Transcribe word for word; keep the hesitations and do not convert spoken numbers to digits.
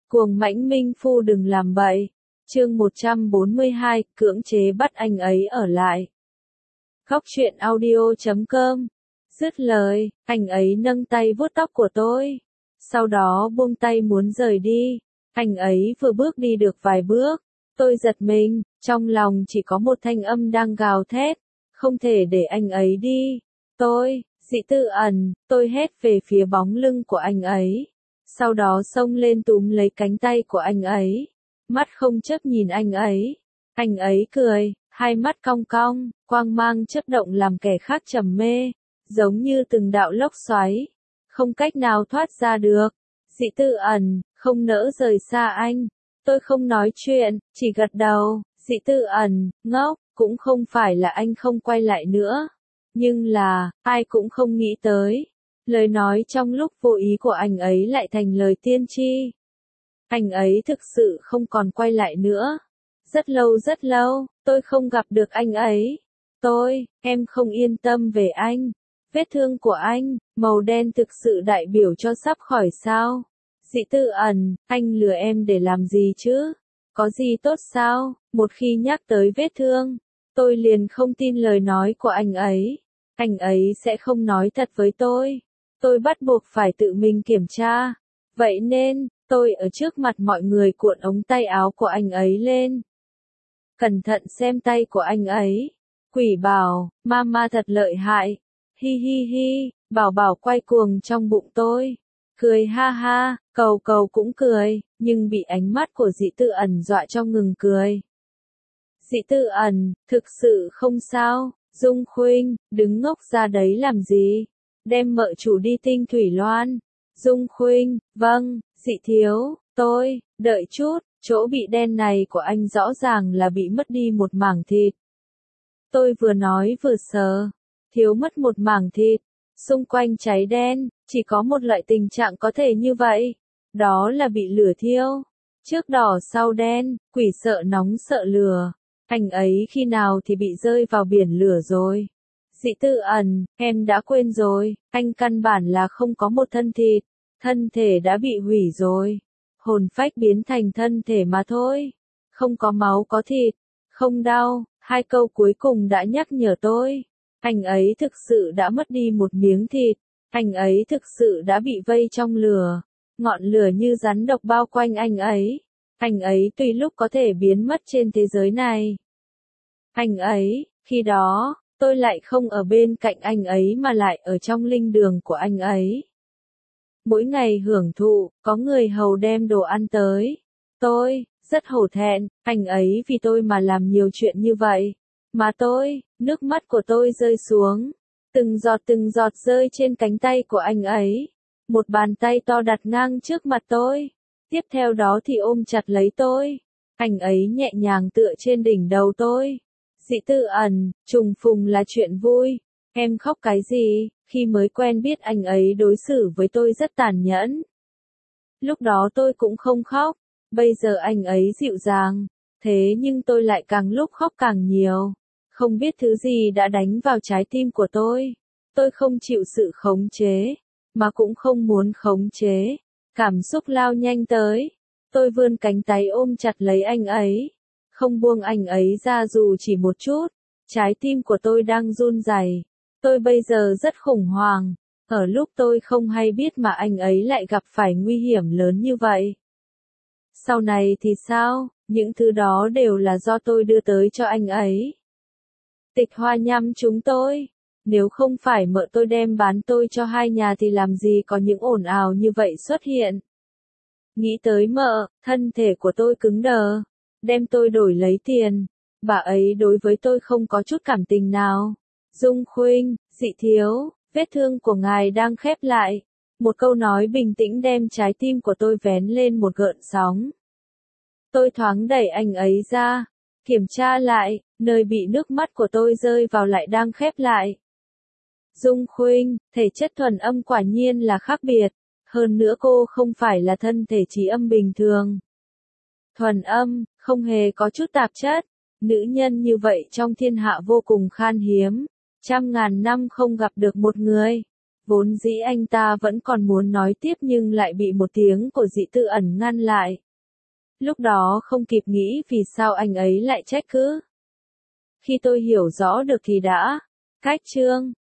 Cuồng mãnh minh phu đừng làm bậy. Chương một trăm bốn mươi hai, cưỡng chế bắt anh ấy ở lại. Góc truyện audio chấm com. Dứt lời, anh ấy nâng tay vuốt tóc của tôi. Sau đó buông tay muốn rời đi. Anh ấy vừa bước đi được vài bước. Tôi giật mình, trong lòng chỉ có một thanh âm đang gào thét. Không thể để anh ấy đi. Tôi, Dị Tư Ẩn, tôi hét về phía bóng lưng của anh ấy. Sau đó xông lên túm lấy cánh tay của anh ấy. Mắt không chớp nhìn anh ấy. Anh ấy cười, hai mắt cong cong, quang mang chớp động làm kẻ khác trầm mê, giống như từng đạo lốc xoáy, không cách nào thoát ra được. Dị Tư Ẩn, không nỡ rời xa anh. Tôi không nói chuyện, chỉ gật đầu. Dị Tư Ẩn, ngốc, cũng không phải là anh không quay lại nữa. Nhưng là, ai cũng không nghĩ tới. Lời nói trong lúc vô ý của anh ấy lại thành lời tiên tri. Anh ấy thực sự không còn quay lại nữa. Rất lâu rất lâu, tôi không gặp được anh ấy. Tôi, em không yên tâm về anh. Vết thương của anh, màu đen thực sự đại biểu cho sắp khỏi sao. Dị Tư Ẩn, anh lừa em để làm gì chứ? Có gì tốt sao? Một khi nhắc tới vết thương, tôi liền không tin lời nói của anh ấy. Anh ấy sẽ không nói thật với tôi. Tôi bắt buộc phải tự mình kiểm tra. Vậy nên, tôi ở trước mặt mọi người cuộn ống tay áo của anh ấy lên. Cẩn thận xem tay của anh ấy. Quỷ bảo, mama thật lợi hại. Hi hi hi, bảo bảo quay cuồng trong bụng tôi. Cười ha ha, cầu cầu cũng cười, nhưng bị ánh mắt của Dị Tư Ẩn dọa cho ngừng cười. Dị Tư Ẩn, thực sự không sao. Dung Khuynh, đứng ngốc ra đấy làm gì? Đem mợ chủ đi Tinh Thủy Loan. Dung Khuynh, vâng, Dị thiếu, tôi, đợi chút, chỗ bị đen này của anh rõ ràng là bị mất đi một mảng thịt. Tôi vừa nói vừa sờ, thiếu mất một mảng thịt, xung quanh cháy đen, chỉ có một loại tình trạng có thể như vậy, đó là bị lửa thiêu. Trước đỏ sau đen, quỷ sợ nóng sợ lửa. Anh ấy khi nào thì bị rơi vào biển lửa rồi. Dị Tư Ẩn, em đã quên rồi, anh căn bản là không có một thân thịt, thân thể đã bị hủy rồi. Hồn phách biến thành thân thể mà thôi. Không có máu có thịt, không đau, hai câu cuối cùng đã nhắc nhở tôi. Anh ấy thực sự đã mất đi một miếng thịt, anh ấy thực sự đã bị vây trong lửa. Ngọn lửa như rắn độc bao quanh anh ấy. Anh ấy tùy lúc có thể biến mất trên thế giới này. Anh ấy, khi đó, tôi lại không ở bên cạnh anh ấy mà lại ở trong linh đường của anh ấy. Mỗi ngày hưởng thụ, có người hầu đem đồ ăn tới. Tôi, rất hổ thẹn, anh ấy vì tôi mà làm nhiều chuyện như vậy. Mà tôi, nước mắt của tôi rơi xuống. Từng giọt từng giọt rơi trên cánh tay của anh ấy. Một bàn tay to đặt ngang trước mặt tôi. Tiếp theo đó thì ôm chặt lấy tôi. Anh ấy nhẹ nhàng tựa trên đỉnh đầu tôi. Dị Tư Ẩn, trùng phùng là chuyện vui. Em khóc cái gì? Khi mới quen biết anh ấy đối xử với tôi rất tàn nhẫn. Lúc đó tôi cũng không khóc. Bây giờ anh ấy dịu dàng. Thế nhưng tôi lại càng lúc khóc càng nhiều. Không biết thứ gì đã đánh vào trái tim của tôi. Tôi không chịu sự khống chế. Mà cũng không muốn khống chế. Cảm xúc lao nhanh tới. Tôi vươn cánh tay ôm chặt lấy anh ấy. Không buông anh ấy ra dù chỉ một chút. Trái tim của tôi đang run rẩy. Tôi bây giờ rất khủng hoảng. Ở lúc tôi không hay biết mà anh ấy lại gặp phải nguy hiểm lớn như vậy. Sau này thì sao? Những thứ đó đều là do tôi đưa tới cho anh ấy. Tịch Hoa nhăm chúng tôi. Nếu không phải mợ tôi đem bán tôi cho hai nhà thì làm gì có những ồn ào như vậy xuất hiện. Nghĩ tới mợ, thân thể của tôi cứng đờ. Đem tôi đổi lấy tiền. Bà ấy đối với tôi không có chút cảm tình nào. Dung Khuynh, Dị thiếu, vết thương của ngài đang khép lại. Một câu nói bình tĩnh đem trái tim của tôi vén lên một gợn sóng. Tôi thoáng đẩy anh ấy ra. Kiểm tra lại, nơi bị nước mắt của tôi rơi vào lại đang khép lại. Dung Khuynh, thể chất thuần âm quả nhiên là khác biệt. Hơn nữa cô không phải là thân thể trí âm bình thường. Thuần âm, không hề có chút tạp chất. Nữ nhân như vậy trong thiên hạ vô cùng khan hiếm. Trăm ngàn năm không gặp được một người. Vốn dĩ anh ta vẫn còn muốn nói tiếp nhưng lại bị một tiếng của Dị Tư Ẩn ngăn lại. Lúc đó không kịp nghĩ vì sao anh ấy lại trách cứ. Khi tôi hiểu rõ được thì đã. Cách chương.